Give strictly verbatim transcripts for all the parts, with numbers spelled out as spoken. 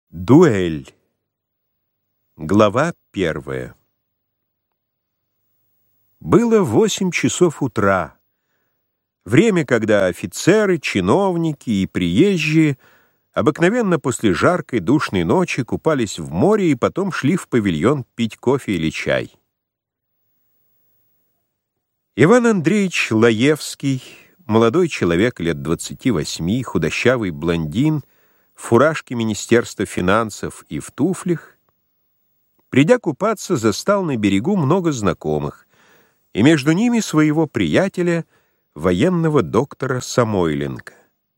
Дуэль. Глава первая. Было восемь часов утра, время, когда офицеры, чиновники и приезжие обыкновенно после жаркой душной ночи купались в море и потом шли в павильон пить кофе или чай. Иван Андреевич Лаевский, молодой человек лет двадцати восьми, худощавый блондин, в фуражке Министерства финансов и в туфлях, придя купаться, застал на берегу много знакомых, и между ними своего приятеля, военного доктора Самойленко.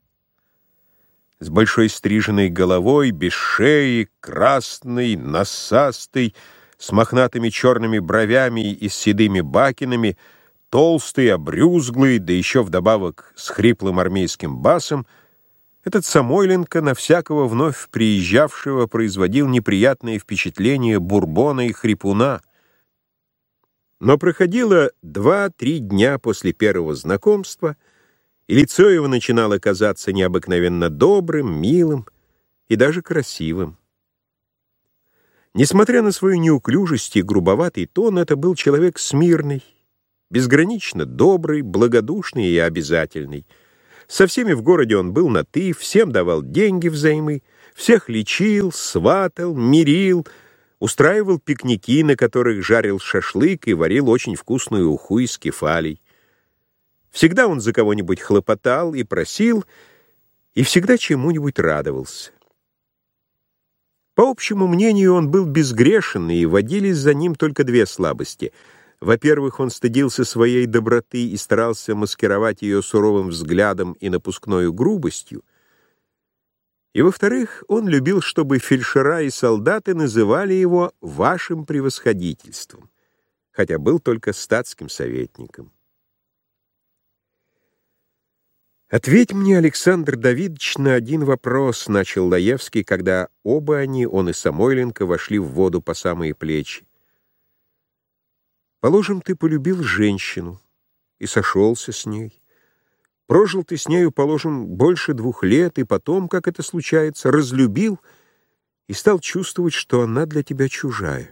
С большой стриженной головой, без шеи, красный, носастый, с мохнатыми черными бровями и с седыми бакинами, толстый, обрюзглый, да еще вдобавок с хриплым армейским басом, этот Самойленко на всякого вновь приезжавшего производил неприятное впечатление бурбона и хрипуна. Но проходило два-три дня после первого знакомства, и лицо его начинало казаться необыкновенно добрым, милым и даже красивым. Несмотря на свою неуклюжесть и грубоватый тон, это был человек смирный, безгранично добрый, благодушный и обязательный. Со всеми в городе он был на «ты», всем давал деньги взаймы, всех лечил, сватал, мирил, устраивал пикники, на которых жарил шашлык и варил очень вкусную уху из кефалей. Всегда он за кого-нибудь хлопотал и просил, и всегда чему-нибудь радовался. По общему мнению, он был безгрешен, и водились за ним только две слабости — во-первых, он стыдился своей доброты и старался маскировать ее суровым взглядом и напускною грубостью. И, во-вторых, он любил, чтобы фельдшера и солдаты называли его «вашим превосходительством», хотя был только статским советником. «Ответь мне, Александр Давидович, на один вопрос», — начал Лаевский, когда оба они, он и Самойленко, вошли в воду по самые плечи. Положим, ты полюбил женщину и сошелся с ней. Прожил ты с нею, положим, больше двух лет, и потом, как это случается, разлюбил и стал чувствовать, что она для тебя чужая.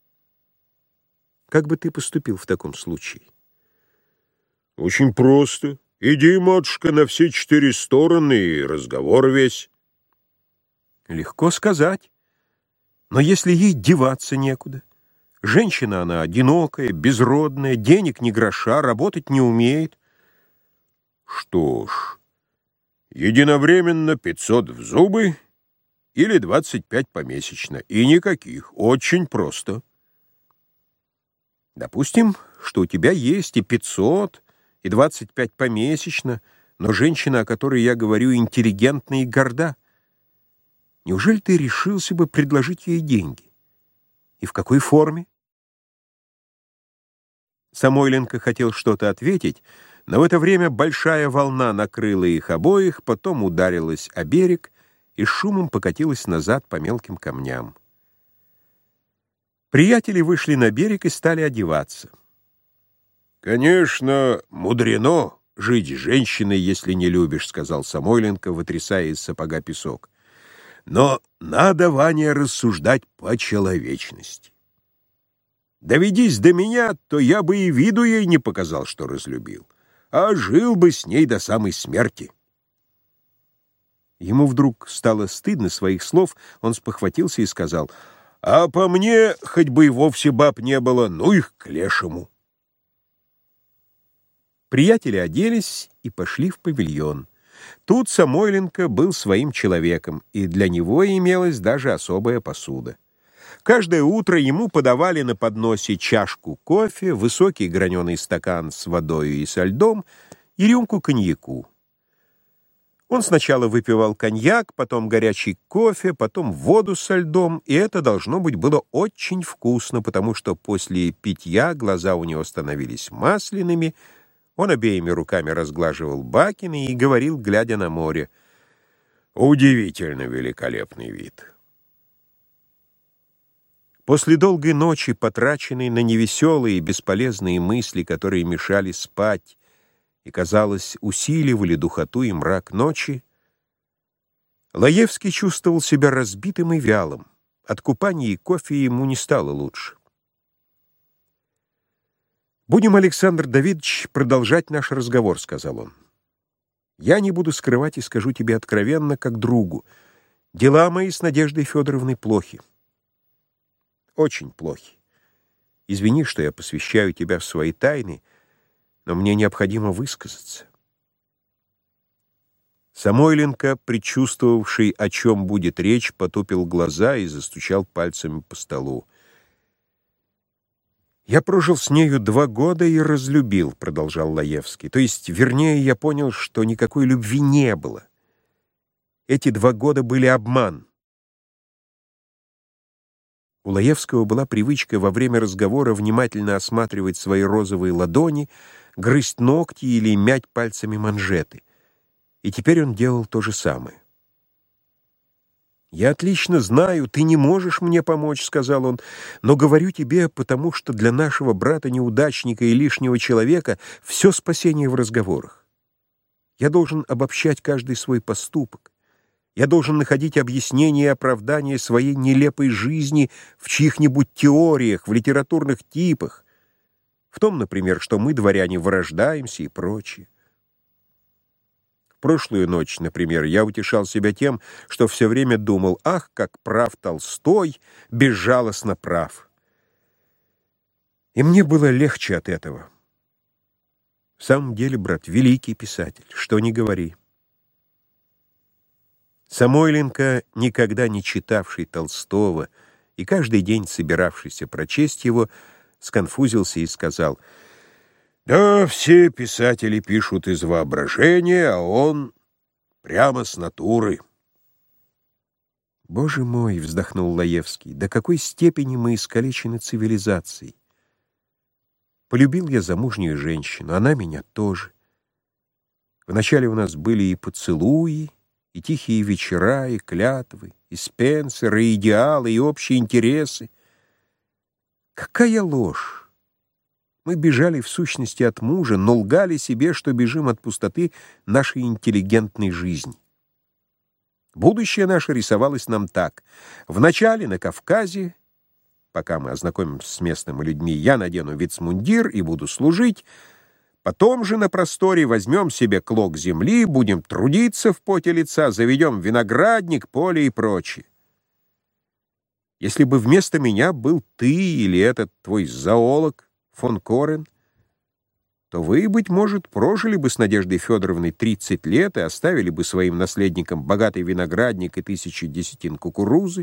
Как бы ты поступил в таком случае? Очень просто. Иди, матушка, на все четыре стороны, и разговор весь. Легко сказать. Но если ей деваться некуда? Женщина она одинокая, безродная, денег ни гроша, работать не умеет. Что ж, единовременно пятьсот в зубы или двадцать пять помесячно. И никаких. Очень просто. Допустим, что у тебя есть и пятьсот, и двадцать пять помесячно, но женщина, о которой я говорю, интеллигентна и горда. Неужели ты решился бы предложить ей деньги? И в какой форме? Самойленко хотел что-то ответить, но в это время большая волна накрыла их обоих, потом ударилась о берег и шумом покатилась назад по мелким камням. Приятели вышли на берег и стали одеваться. «Конечно, мудрено жить с женщиной, если не любишь», — сказал Самойленко, вытрясая из сапога песок. «Но надо, Ваня, рассуждать по человечности. Доведись до меня, то я бы и виду ей не показал, что разлюбил, а жил бы с ней до самой смерти». Ему вдруг стало стыдно своих слов, он спохватился и сказал: «А по мне, хоть бы и вовсе баб не было, ну их к лешему». Приятели оделись и пошли в павильон. Тут Самойленко был своим человеком, и для него имелась даже особая посуда. Каждое утро ему подавали на подносе чашку кофе, высокий граненый стакан с водой и со льдом и рюмку коньяку. Он сначала выпивал коньяк, потом горячий кофе, потом воду со льдом, и это, должно быть, было очень вкусно, потому что после питья глаза у него становились масляными. Он обеими руками разглаживал бакины и говорил, глядя на море: «Удивительно великолепный вид». После долгой ночи, потраченной на невеселые и бесполезные мысли, которые мешали спать и, казалось, усиливали духоту и мрак ночи, Лаевский чувствовал себя разбитым и вялым. От купания и кофе ему не стало лучше. «Будем, Александр Давидович, продолжать наш разговор», — сказал он. «Я не буду скрывать и скажу тебе откровенно, как другу. Дела мои с Надеждой Федоровной плохи. Очень плохи. Извини, что я посвящаю тебя в свои тайны, но мне необходимо высказаться». Самойленко, предчувствовавший, о чем будет речь, потупил глаза и застучал пальцами по столу. «Я прожил с нею два года и разлюбил», — продолжал Лаевский. «То есть, вернее, я понял, что никакой любви не было. Эти два года были обман». У Лаевского была привычка во время разговора внимательно осматривать свои розовые ладони, грызть ногти или мять пальцами манжеты. И теперь он делал то же самое. «Я отлично знаю, ты не можешь мне помочь», — сказал он, «но говорю тебе, потому что для нашего брата-неудачника и лишнего человека все спасение в разговорах. Я должен обобщать каждый свой поступок. Я должен находить объяснение и оправдание своей нелепой жизни в чьих-нибудь теориях, в литературных типах, в том, например, что мы, дворяне, вырождаемся и прочее. Прошлую ночь, например, я утешал себя тем, что все время думал: ах, как прав Толстой, безжалостно прав. И мне было легче от этого. В самом деле, брат, великий писатель, что ни говори. Самойленко, никогда не читавший Толстого и каждый день собиравшийся прочесть его, сконфузился и сказал: «Да, все писатели пишут из воображения, а он прямо с натуры». «Боже мой!» — вздохнул Лаевский. «До какой степени мы искалечены цивилизацией! Полюбил я замужнюю женщину, она меня тоже. Вначале у нас были и поцелуи, и тихие вечера, и клятвы, и Спенсеры, и идеалы, и общие интересы. Какая ложь! Мы бежали в сущности от мужа, но лгали себе, что бежим от пустоты нашей интеллигентной жизни. Будущее наше рисовалось нам так. Вначале на Кавказе, пока мы ознакомимся с местными людьми, я надену вицмундир и буду служить. Потом же на просторе возьмем себе клок земли, будем трудиться в поте лица, заведем виноградник, поле и прочее. Если бы вместо меня был ты или этот твой зоолог, фон Корен, то вы, быть может, прожили бы с Надеждой Федоровной тридцать лет и оставили бы своим наследникам богатый виноградник и тысячи десятин кукурузы.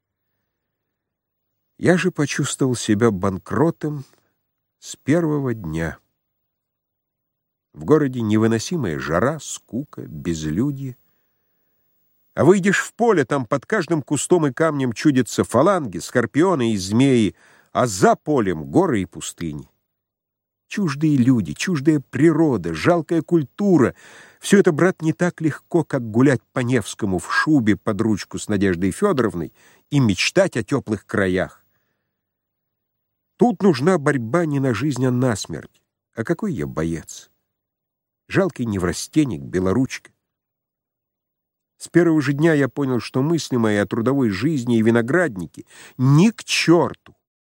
Я же почувствовал себя банкротом с первого дня. В городе невыносимая жара, скука, безлюдье. А выйдешь в поле, там под каждым кустом и камнем чудятся фаланги, скорпионы и змеи, а за полем горы и пустыни. Чуждые люди, чуждая природа, жалкая культура — все это, брат, не так легко, как гулять по Невскому в шубе под ручку с Надеждой Федоровной и мечтать о теплых краях. Тут нужна борьба не на жизнь, а на смерть. А какой я боец! Жалкий неврастенник, белоручка. С первого же дня я понял, что мысли мои о трудовой жизни и винограднике ни к черту.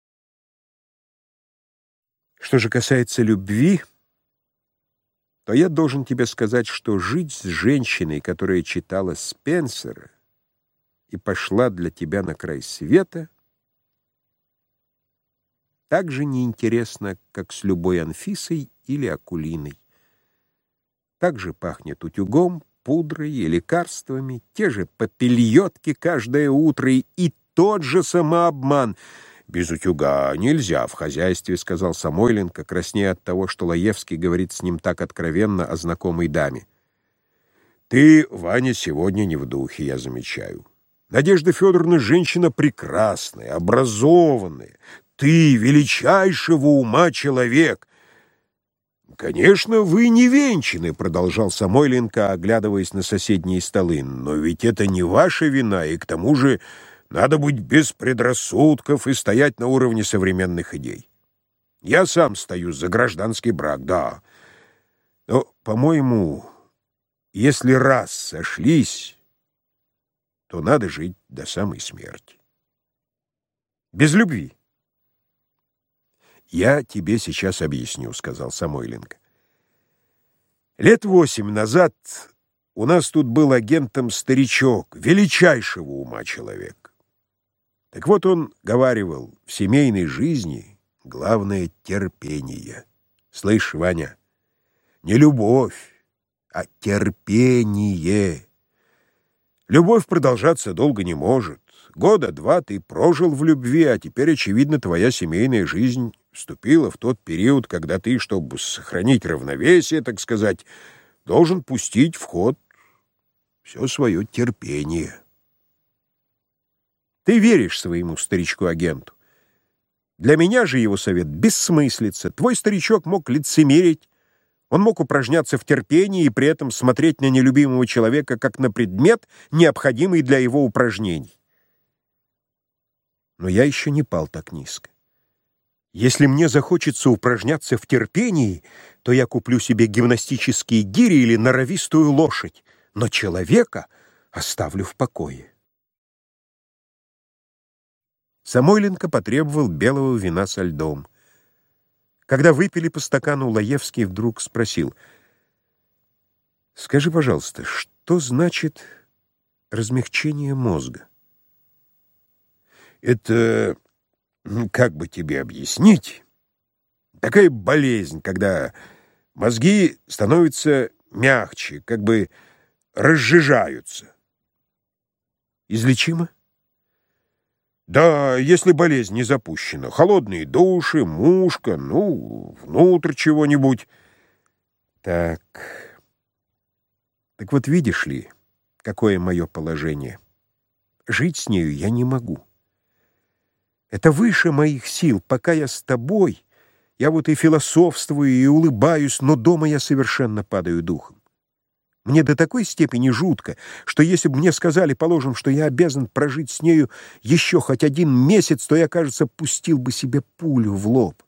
Что же касается любви, то я должен тебе сказать, что жить с женщиной, которая читала Спенсера и пошла для тебя на край света, так же неинтересно, как с любой Анфисой или Акулиной. Так же пахнет утюгом, пудрой и лекарствами, те же попельотки каждое утро и тот же самообман. «Без утюга нельзя в хозяйстве», — сказал Самойленко, краснея от того, что Лаевский говорит с ним так откровенно о знакомой даме. «Ты, Ваня, сегодня не в духе, я замечаю. Надежда Федоровна женщина прекрасная, образованная. Ты величайшего ума человек». «Конечно, вы не венчаны», — продолжал Самойленко, оглядываясь на соседние столы. «Но ведь это не ваша вина, и к тому же надо быть без предрассудков и стоять на уровне современных идей. Я сам стою за гражданский брак, да. Но, по-моему, если раз сошлись, то надо жить до самой смерти. Без любви. «Я тебе сейчас объясню», — сказал Самойленко. «Лет восемь назад у нас тут был агентом старичок, величайшего ума человек. Так вот он говаривал, в семейной жизни главное — терпение. Слышь, Ваня, не любовь, а терпение. Любовь продолжаться долго не может. Года два ты прожил в любви, а теперь, очевидно, твоя семейная жизнь вступила в тот период, когда ты, чтобы сохранить равновесие, так сказать, должен пустить в ход все свое терпение. Ты веришь своему старичку-агенту. Для меня же его совет бессмыслица. Твой старичок мог лицемерить, он мог упражняться в терпении и при этом смотреть на нелюбимого человека как на предмет, необходимый для его упражнений. Но я еще не пал так низко. Если мне захочется упражняться в терпении, то я куплю себе гимнастические гири или норовистую лошадь, но человека оставлю в покое. Самойленко потребовал белого вина со льдом. Когда выпили по стакану, Лаевский вдруг спросил: «Скажи, пожалуйста, что значит размягчение мозга?» «Это, как бы тебе объяснить, такая болезнь, когда мозги становятся мягче, как бы разжижаются». «Излечимо?» «Да, если болезнь не запущена. Холодные души, мушка, ну, внутрь чего-нибудь». «Так... Так вот видишь ли, какое мое положение. Жить с нею я не могу. Это выше моих сил. Пока я с тобой, я вот и философствую, и улыбаюсь, но дома я совершенно падаю духом. Мне до такой степени жутко, что если бы мне сказали, положим, что я обязан прожить с нею еще хоть один месяц, то я, кажется, пустил бы себе пулю в лоб.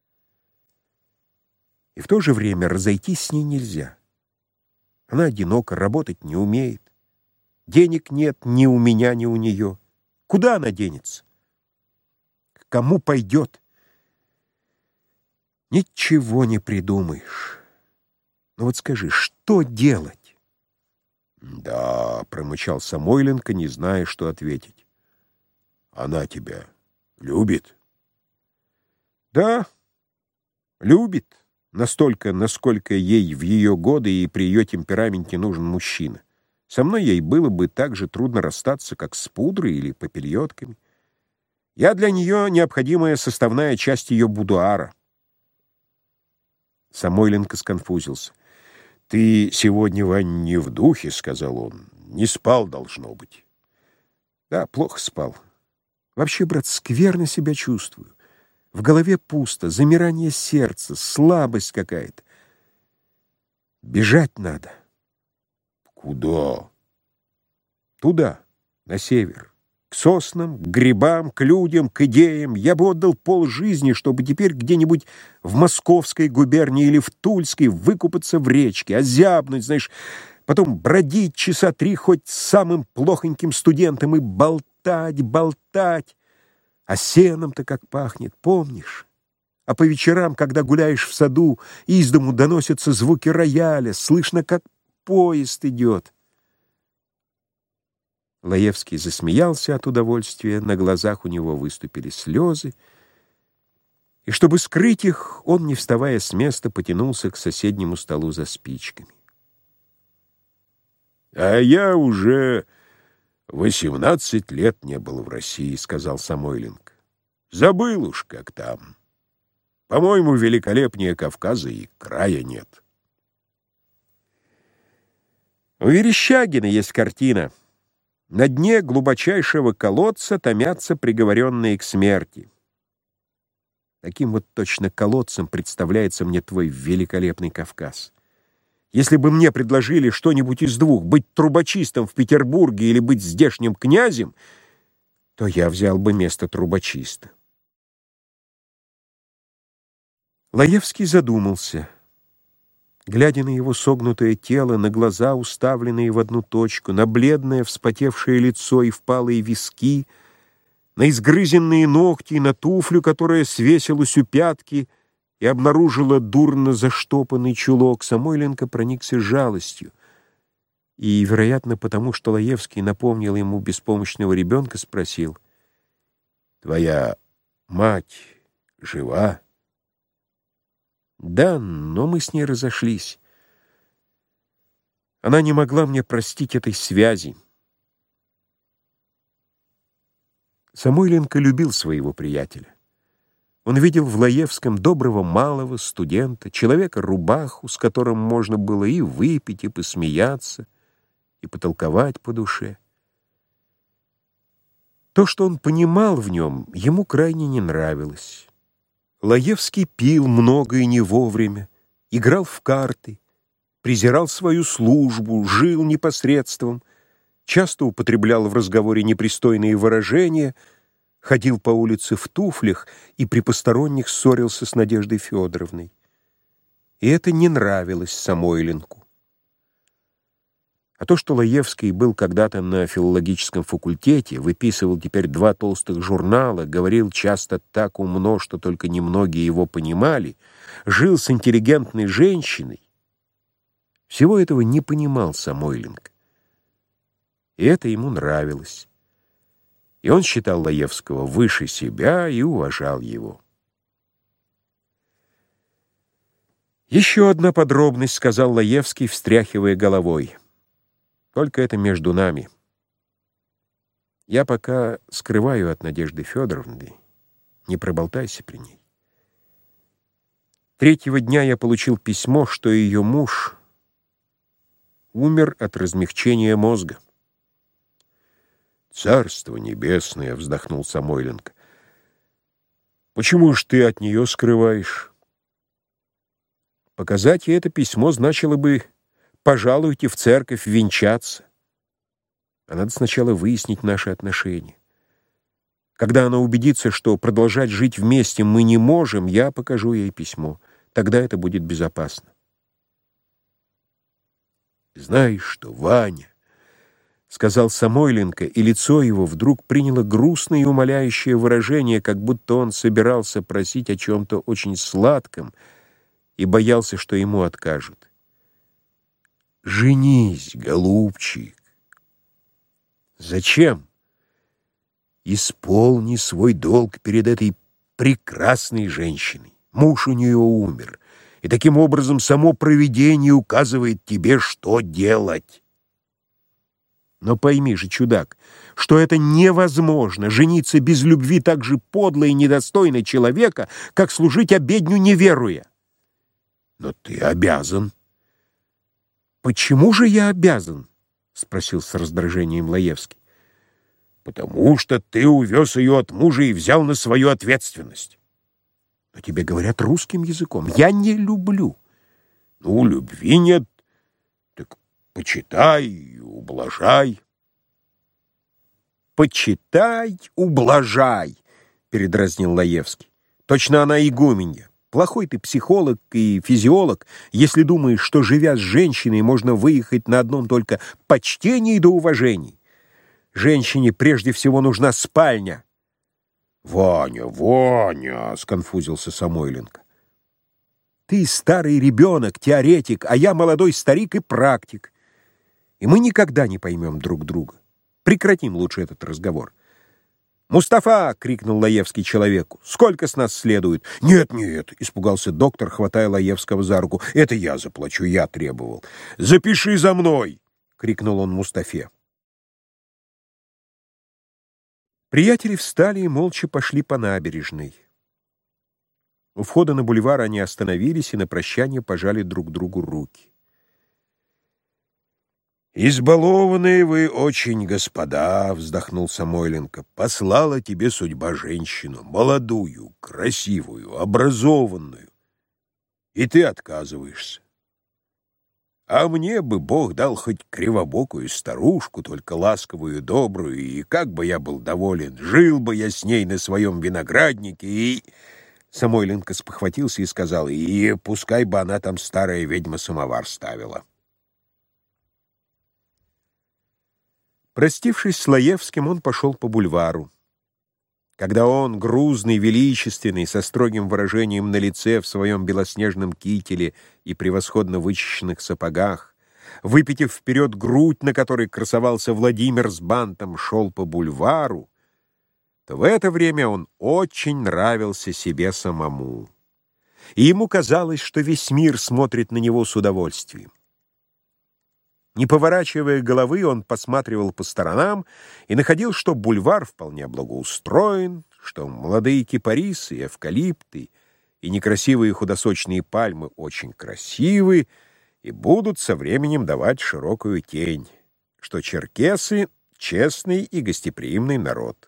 И в то же время разойтись с ней нельзя. Она одинока, работать не умеет. Денег нет ни у меня, ни у нее. Куда она денется? К кому пойдет? Ничего не придумаешь. Ну вот скажи, что делать?» «Да», — промычал Самойленко, не зная, что ответить. «Она тебя любит?» «Да, любит. Настолько, насколько ей в ее годы и при ее темпераменте нужен мужчина. Со мной ей было бы так же трудно расстаться, как с пудрой или попельотками. Я для нее необходимая составная часть ее будуара». Самойленко сконфузился. «Ты сегодня, Вань, не в духе», — сказал он. «Не спал, должно быть». «Да, плохо спал. Вообще, брат, скверно себя чувствую. В голове пусто, замирание сердца, слабость какая-то. Бежать надо». «Куда?» «Туда, на север. К соснам, к грибам, к людям, к идеям. Я бы отдал полжизни, чтобы теперь где-нибудь в Московской губернии или в Тульской выкупаться в речке, озябнуть, знаешь, потом бродить часа три хоть с самым плохоньким студентом и болтать, болтать. А сеном-то как пахнет, помнишь? А по вечерам, когда гуляешь в саду, из дому доносятся звуки рояля, слышно, как поезд идет». Лаевский засмеялся от удовольствия, на глазах у него выступили слезы, и, чтобы скрыть их, он, не вставая с места, потянулся к соседнему столу за спичками. «А я уже восемнадцать лет не был в России», — сказал Самойленко. «Забыл уж, как там. По-моему, великолепнее Кавказа и края нет». У Верещагина есть картина. На дне глубочайшего колодца томятся приговоренные к смерти. Таким вот точно колодцем представляется мне твой великолепный Кавказ. Если бы мне предложили что-нибудь из двух, быть трубочистом в Петербурге или быть здешним князем, то я взял бы место трубочиста. Лаевский задумался. Глядя на его согнутое тело, на глаза, уставленные в одну точку, на бледное вспотевшее лицо и впалые виски, на изгрызенные ногти, на туфлю, которая свесилась у пятки и обнаружила дурно заштопанный чулок, Самойленко проникся жалостью. И, вероятно, потому что Лаевский напомнил ему беспомощного ребенка, спросил: «Твоя мать жива?» «Да, но мы с ней разошлись. Она не могла мне простить этой связи». Самойленко любил своего приятеля. Он видел в Лаевском доброго малого студента, человека-рубаху, с которым можно было и выпить, и посмеяться, и потолковать по душе. То, что он понимал в нем, ему крайне не нравилось. Лаевский пил много и не вовремя, играл в карты, презирал свою службу, жил непосредством, часто употреблял в разговоре непристойные выражения, ходил по улице в туфлях и при посторонних ссорился с Надеждой Федоровной. И это не нравилось Самойленку. А то, что Лаевский был когда-то на филологическом факультете, выписывал теперь два толстых журнала, говорил часто так умно, что только немногие его понимали, жил с интеллигентной женщиной, всего этого не понимал Самойленко. И это ему нравилось. И он считал Лаевского выше себя и уважал его. «Еще одна подробность», — сказал Лаевский, встряхивая головой. «Только это между нами. Я пока скрываю от Надежды Федоровны, не проболтайся при ней. Третьего дня я получил письмо, что ее муж умер от размягчения мозга». «Царство небесное!» — вздохнул Самойленко. «Почему ж ты от нее скрываешь?» «Показать ей это письмо значило бы: пожалуйте в церковь венчаться. А надо сначала выяснить наши отношения. Когда она убедится, что продолжать жить вместе мы не можем, я покажу ей письмо. Тогда это будет безопасно». «Знаешь что, Ваня?» — сказал Самойленко, и лицо его вдруг приняло грустное и умоляющее выражение, как будто он собирался просить о чем-то очень сладком и боялся, что ему откажут. «Женись, голубчик». «Зачем?» «Исполни свой долг перед этой прекрасной женщиной. Муж у нее умер, и таким образом само провидение указывает тебе, что делать». «Но пойми же, чудак, что это невозможно — жениться без любви так же подло и недостойно человека, как служить обедню не веруя». «Но ты обязан». «Почему же я обязан?» — спросил с раздражением Лаевский. «Потому что ты увез ее от мужа и взял на свою ответственность». «Но тебе говорят русским языком. Я не люблю». «Ну, любви нет, так почитай, ублажай». «Почитай, ублажай», — передразнил Лаевский. «Точно она игуменья. Плохой ты психолог и физиолог, если думаешь, что, живя с женщиной, можно выехать на одном только почтении да уважении. Женщине прежде всего нужна спальня». «Ваня, Ваня!» — сконфузился Самойленко. «Ты старый ребенок, теоретик, а я молодой старик и практик. И мы никогда не поймем друг друга. Прекратим лучше этот разговор». «Мустафа!» — крикнул Лаевский человеку. «Сколько с нас следует?» «Нет, нет!» — испугался доктор, хватая Лаевского за руку. «Это я заплачу, я требовал». «Запиши за мной!» — крикнул он Мустафе. Приятели встали и молча пошли по набережной. У входа на бульвар они остановились и на прощание пожали друг другу руки. «Избалованные вы очень, господа!» — вздохнул Самойленко. «Послала тебе судьба женщину, молодую, красивую, образованную. И ты отказываешься. А мне бы Бог дал хоть кривобокую старушку, только ласковую, добрую, и как бы я был доволен, жил бы я с ней на своем винограднике и...» Самойленко спохватился и сказал: «И пускай бы она там, старая ведьма, самовар ставила». Простившись с Лаевским, он пошел по бульвару. Когда он, грузный, величественный, со строгим выражением на лице, в своем белоснежном кителе и превосходно вычищенных сапогах, выпитив вперед грудь, на которой красовался Владимир с бантом, шел по бульвару, то в это время он очень нравился себе самому. И ему казалось, что весь мир смотрит на него с удовольствием. Не поворачивая головы, он посматривал по сторонам и находил, что бульвар вполне благоустроен, что молодые кипарисы, эвкалипты и некрасивые худосочные пальмы очень красивы и будут со временем давать широкую тень, что черкесы — честный и гостеприимный народ.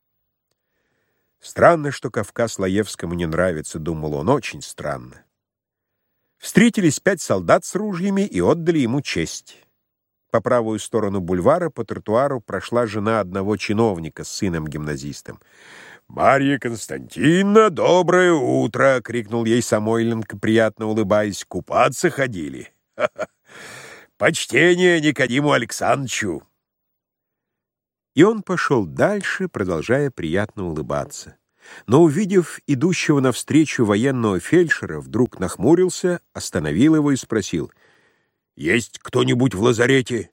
Странно, что Кавказ Лаевскому не нравится, думал он, очень странно. Встретились пять солдат с ружьями и отдали ему честь. По правую сторону бульвара по тротуару прошла жена одного чиновника с сыном-гимназистом. «Марья Константиновна, доброе утро!» — крикнул ей Самойленко, приятно улыбаясь. «Купаться ходили? Ха-ха. Почтение Никодиму Александровичу!» И он пошел дальше, продолжая приятно улыбаться. Но, увидев идущего навстречу военного фельдшера, вдруг нахмурился, остановил его и спросил: «Есть кто-нибудь в лазарете?»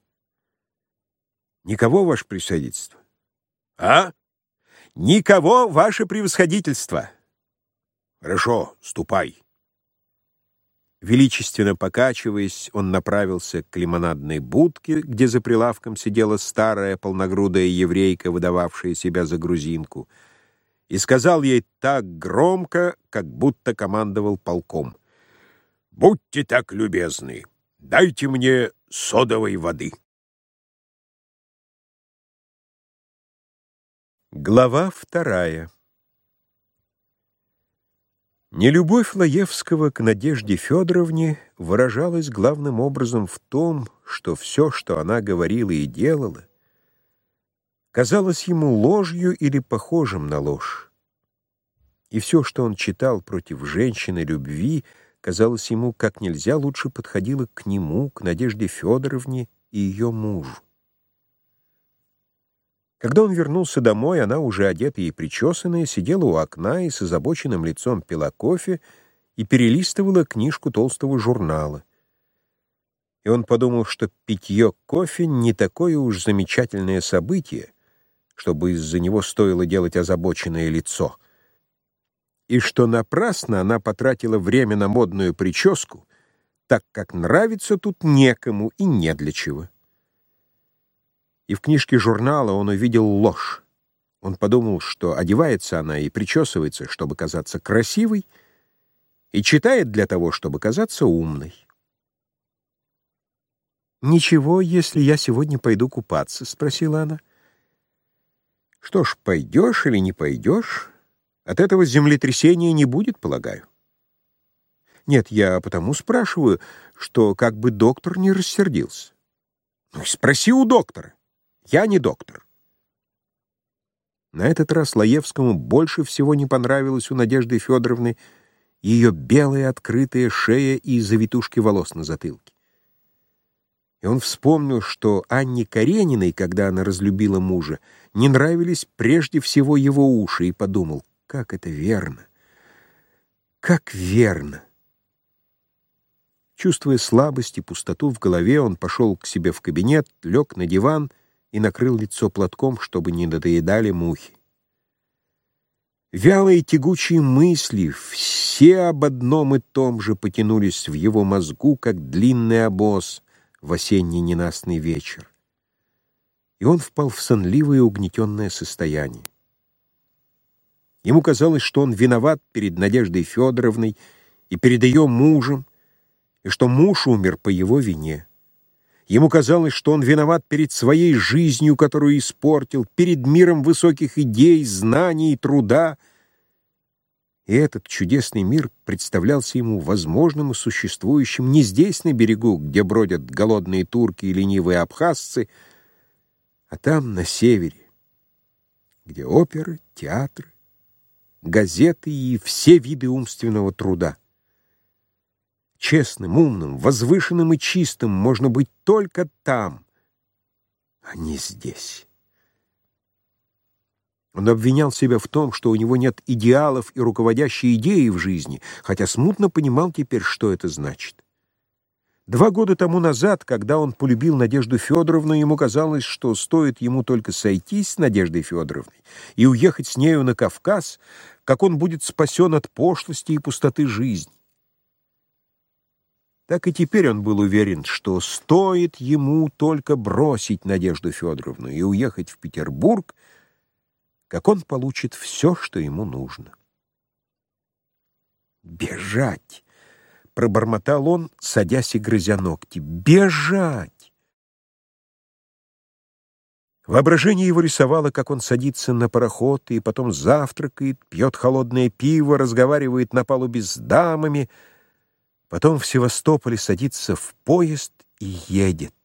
«Никого, ваше превосходительство». «А? Никого, ваше превосходительство». «Хорошо, ступай». Величественно покачиваясь, он направился к лимонадной будке, где за прилавком сидела старая полногрудая еврейка, выдававшая себя за грузинку, и сказал ей так громко, как будто командовал полком: «Будьте так любезны, дайте мне содовой воды». Глава вторая. Нелюбовь Лаевского к Надежде Федоровне выражалась главным образом в том, что все, что она говорила и делала, казалось ему ложью или похожим на ложь. И все, что он читал против женщины любви, казалось ему, как нельзя лучше подходило к нему, к Надежде Федоровне и ее мужу. Когда он вернулся домой, она, уже одетая и причесанная, сидела у окна и с озабоченным лицом пила кофе и перелистывала книжку толстого журнала. И он подумал, что питье кофе не такое уж замечательное событие, чтобы из-за него стоило делать озабоченное лицо, и что напрасно она потратила время на модную прическу, так как нравится тут некому и не для чего. И в книжке журнала он увидел ложь. Он подумал, что одевается она и причесывается, чтобы казаться красивой, и читает для того, чтобы казаться умной. «Ничего, если я сегодня пойду купаться?» — спросила она. «Что ж, пойдешь или не пойдешь, от этого землетрясения не будет, полагаю». «Нет, я потому спрашиваю, что как бы доктор не рассердился». «Ну и спроси у доктора. Я не доктор». На этот раз Лаевскому больше всего не понравилось у Надежды Федоровны ее белая открытая шея и завитушки волос на затылке. И он вспомнил, что Анне Карениной, когда она разлюбила мужа, не нравились прежде всего его уши, и подумал: как это верно, как верно. Чувствуя слабость и пустоту в голове, он пошел к себе в кабинет, лег на диван и накрыл лицо платком, чтобы не надоедали мухи. Вялые тягучие мысли, все об одном и том же, потянулись в его мозгу, как длинный обоз в осенний ненастный вечер. И он впал в сонливое угнетенное состояние. Ему казалось, что он виноват перед Надеждой Федоровной и перед ее мужем, и что муж умер по его вине. Ему казалось, что он виноват перед своей жизнью, которую испортил, перед миром высоких идей, знаний и труда. И этот чудесный мир представлялся ему возможным и существующим не здесь, на берегу, где бродят голодные турки и ленивые абхазцы, а там, на севере, где оперы, театры, газеты и все виды умственного труда. Честным, умным, возвышенным и чистым можно быть только там, а не здесь. Он обвинял себя в том, что у него нет идеалов и руководящей идеи в жизни, хотя смутно понимал теперь, что это значит. Два года тому назад, когда он полюбил Надежду Федоровну, ему казалось, что стоит ему только сойтись с Надеждой Федоровной и уехать с нею на Кавказ, как он будет спасен от пошлости и пустоты жизни. Так и теперь он был уверен, что стоит ему только бросить Надежду Федоровну и уехать в Петербург, как он получит все, что ему нужно. «Бежать!» — пробормотал он, садясь и грызя ногти. «Бежать!» Воображение его рисовало, как он садится на пароход и потом завтракает, пьет холодное пиво, разговаривает на палубе с дамами, потом в Севастополе садится в поезд и едет.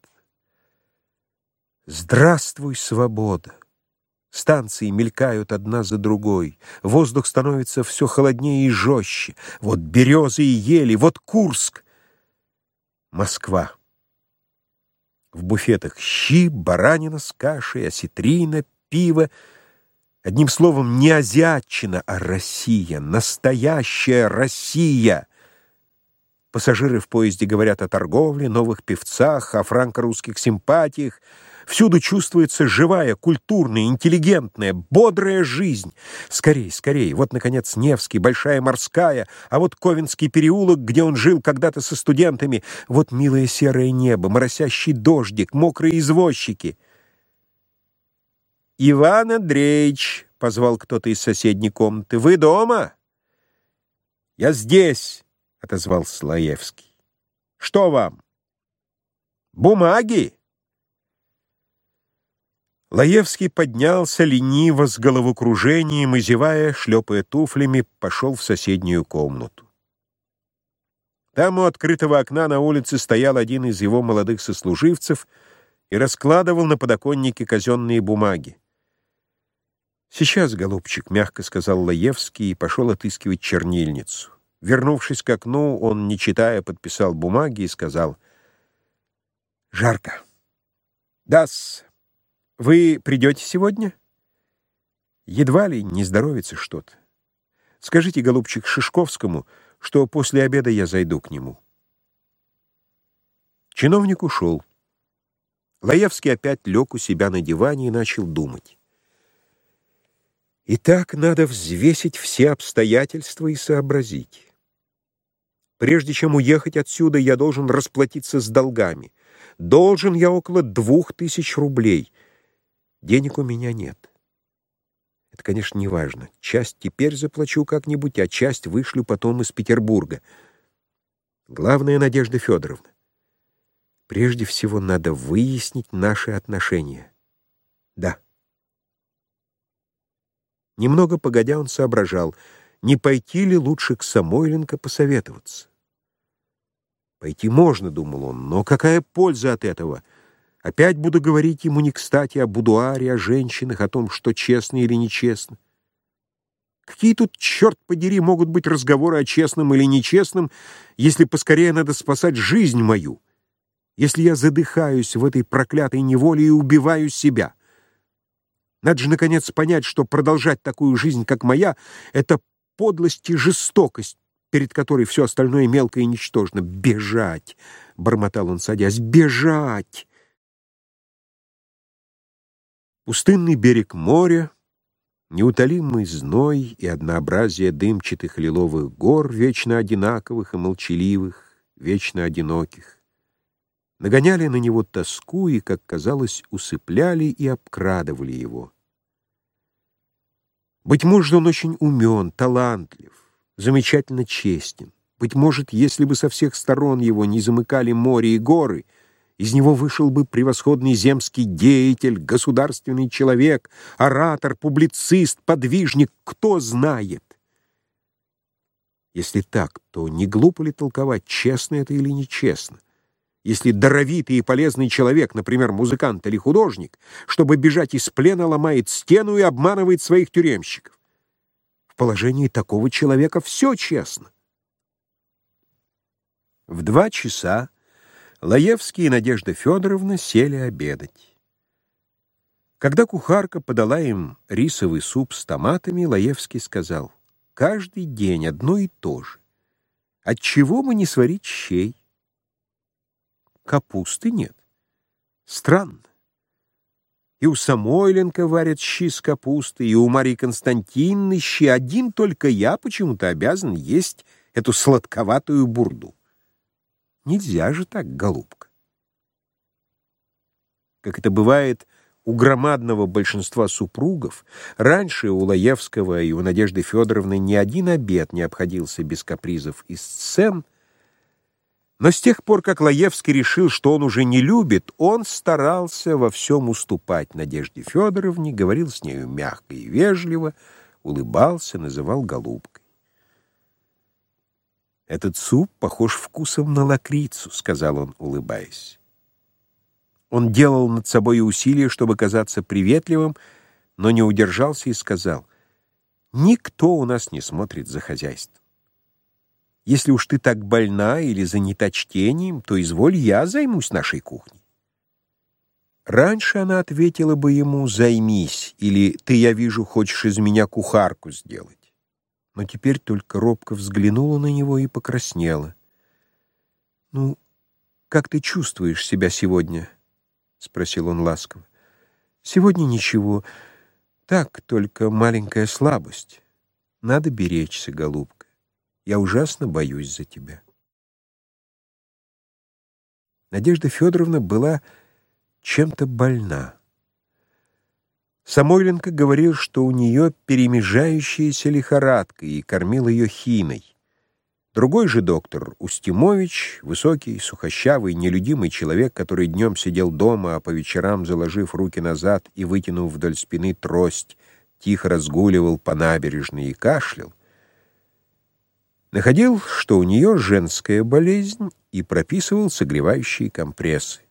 Здравствуй, свобода! Станции мелькают одна за другой, воздух становится все холоднее и жестче. Вот березы и ели, вот Курск. Москва. В буфетах щи, баранина с кашей, осетрина, пиво. Одним словом, не азиатчина, а Россия, настоящая Россия. Пассажиры в поезде говорят о торговле, новых певцах, о франко-русских симпатиях. Всюду чувствуется живая, культурная, интеллигентная, бодрая жизнь. Скорей, скорей. Вот, наконец, Невский, Большая Морская, а вот Ковенский переулок, где он жил когда-то со студентами. Вот милое серое небо, моросящий дождик, мокрые извозчики. «Иван Андреевич», — позвал кто-то из соседней комнаты, — «вы дома?» «Я здесь», — отозвался Лаевский. «Что вам?» «Бумаги». Лаевский поднялся лениво, с головокружением и, зевая, шлепая туфлями, пошел в соседнюю комнату. Там у открытого окна на улице стоял один из его молодых сослуживцев и раскладывал на подоконнике казенные бумаги. «Сейчас, голубчик», — мягко сказал Лаевский и пошел отыскивать чернильницу. Вернувшись к окну, он, не читая, подписал бумаги и сказал: «Жарко». «Да-с. Вы придете сегодня?» «Едва ли, не здоровится что-то. Скажите, голубчик, Шишковскому, что после обеда я зайду к нему». Чиновник ушел. Лаевский опять лег у себя на диване и начал думать. «Итак, надо взвесить все обстоятельства и сообразить. Прежде чем уехать отсюда, я должен расплатиться с долгами. Должен я около двух тысяч рублей. Денег у меня нет. Это, конечно, не важно. Часть теперь заплачу как-нибудь, а часть вышлю потом из Петербурга. Главное, Надежда Федоровна. Прежде всего, надо выяснить наши отношения. Да». Немного погодя он соображал, не пойти ли лучше к Самойленко посоветоваться. Пойти можно, думал он, но какая польза от этого? Опять буду говорить ему не кстати о будуаре, о женщинах, о том, что честно или нечестно. Какие тут, черт подери, могут быть разговоры о честном или нечестном, если поскорее надо спасать жизнь мою, если я задыхаюсь в этой проклятой неволе и убиваю себя? Надо же, наконец, понять, что продолжать такую жизнь, как моя, — это подлость и жестокость, перед которой все остальное мелко и ничтожно. «Бежать!» — бормотал он, садясь. «Бежать!» Пустынный берег моря, неутолимый зной и однообразие дымчатых лиловых гор, вечно одинаковых и молчаливых, вечно одиноких, нагоняли на него тоску и, как казалось, усыпляли и обкрадывали его. Быть может, он очень умен, талантлив, замечательно честен. Быть может, если бы со всех сторон его не замыкали море и горы, из него вышел бы превосходный земский деятель, государственный человек, оратор, публицист, подвижник, кто знает. Если так, то не глупо ли толковать, честно это или нечестно? Если даровитый и полезный человек, например, музыкант или художник, чтобы бежать из плена, ломает стену и обманывает своих тюремщиков. положении такого человека все честно. В два часа Лаевский и Надежда Федоровна сели обедать. Когда кухарка подала им рисовый суп с томатами, Лаевский сказал: «Каждый день одно и то же. Отчего бы не сварить щей? Капусты нет. Странно. И у Самойленко варят щи с капустой, и у Марии Константиновны щи. Один только я почему-то обязан есть эту сладковатую бурду. Нельзя же так, голубка». Как это бывает у громадного большинства супругов, раньше у Лаевского и у Надежды Федоровны ни один обед не обходился без капризов и сцен, но с тех пор, как Лаевский решил, что он уже не любит, он старался во всем уступать Надежде Федоровне, говорил с нею мягко и вежливо, улыбался, называл голубкой. «Этот суп похож вкусом на лакрицу», — сказал он, улыбаясь. Он делал над собой усилия, чтобы казаться приветливым, но не удержался и сказал: «Никто у нас не смотрит за хозяйством. Если уж ты так больна или занята чтением, то изволь, я займусь нашей кухней». Раньше она ответила бы ему: «Займись», или «Ты, я вижу, хочешь из меня кухарку сделать». Но теперь только робко взглянула на него и покраснела. «Ну, как ты чувствуешь себя сегодня?» — спросил он ласково. «Сегодня ничего. Так, только маленькая слабость. Надо беречься, голубка. Я ужасно боюсь за тебя». Надежда Федоровна была чем-то больна. Самойленко говорил, что у нее перемежающаяся лихорадка, и кормил ее хиной. Другой же доктор, Устимович, высокий, сухощавый, нелюдимый человек, который днем сидел дома, а по вечерам, заложив руки назад и вытянув вдоль спины трость, тихо разгуливал по набережной и кашлял, находил, что у нее женская болезнь, и прописывал согревающие компрессы.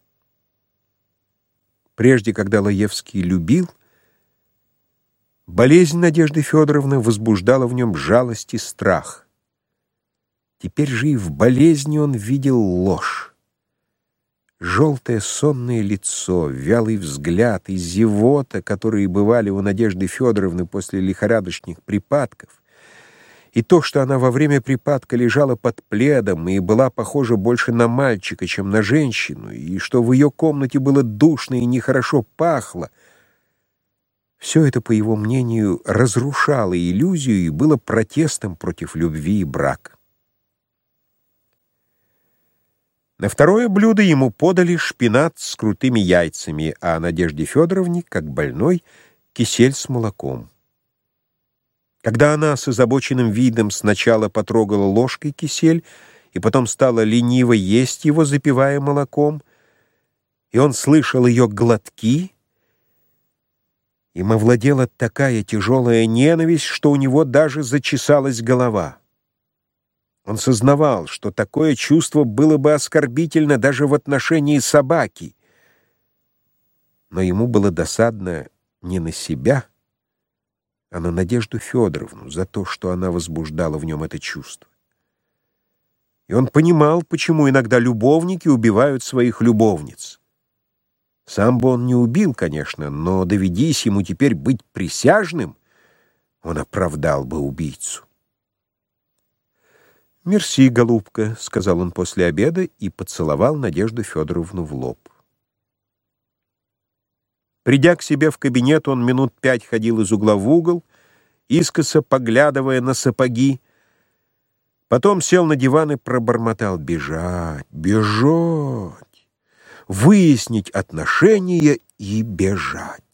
Прежде, когда Лаевский любил, болезнь Надежды Федоровны возбуждала в нем жалость и страх. Теперь же и в болезни он видел ложь. Желтое сонное лицо, вялый взгляд и зевота, которые бывали у Надежды Федоровны после лихорадочных припадков, и то, что она во время припадка лежала под пледом и была похожа больше на мальчика, чем на женщину, и что в ее комнате было душно и нехорошо пахло, все это, по его мнению, разрушало иллюзию и было протестом против любви и брака. На второе блюдо ему подали шпинат с крутыми яйцами, а Надежде Федоровне, как больной, кисель с молоком. Когда она с озабоченным видом сначала потрогала ложкой кисель и потом стала лениво есть его, запивая молоком, и он слышал ее глотки, им овладела такая тяжелая ненависть, что у него даже зачесалась голова. Он сознавал, что такое чувство было бы оскорбительно даже в отношении собаки, но ему было досадно не на себя, а на Надежду Федоровну за то, что она возбуждала в нем это чувство. И он понимал, почему иногда любовники убивают своих любовниц. Сам бы он не убил, конечно, но доведись ему теперь быть присяжным, он оправдал бы убийцу. «Мерси, голубка», — сказал он после обеда и поцеловал Надежду Федоровну в лоб. Придя к себе в кабинет, он минут пять ходил из угла в угол, искоса поглядывая на сапоги, потом сел на диван и пробормотал: «Бежать, бежать, выяснить отношения и бежать».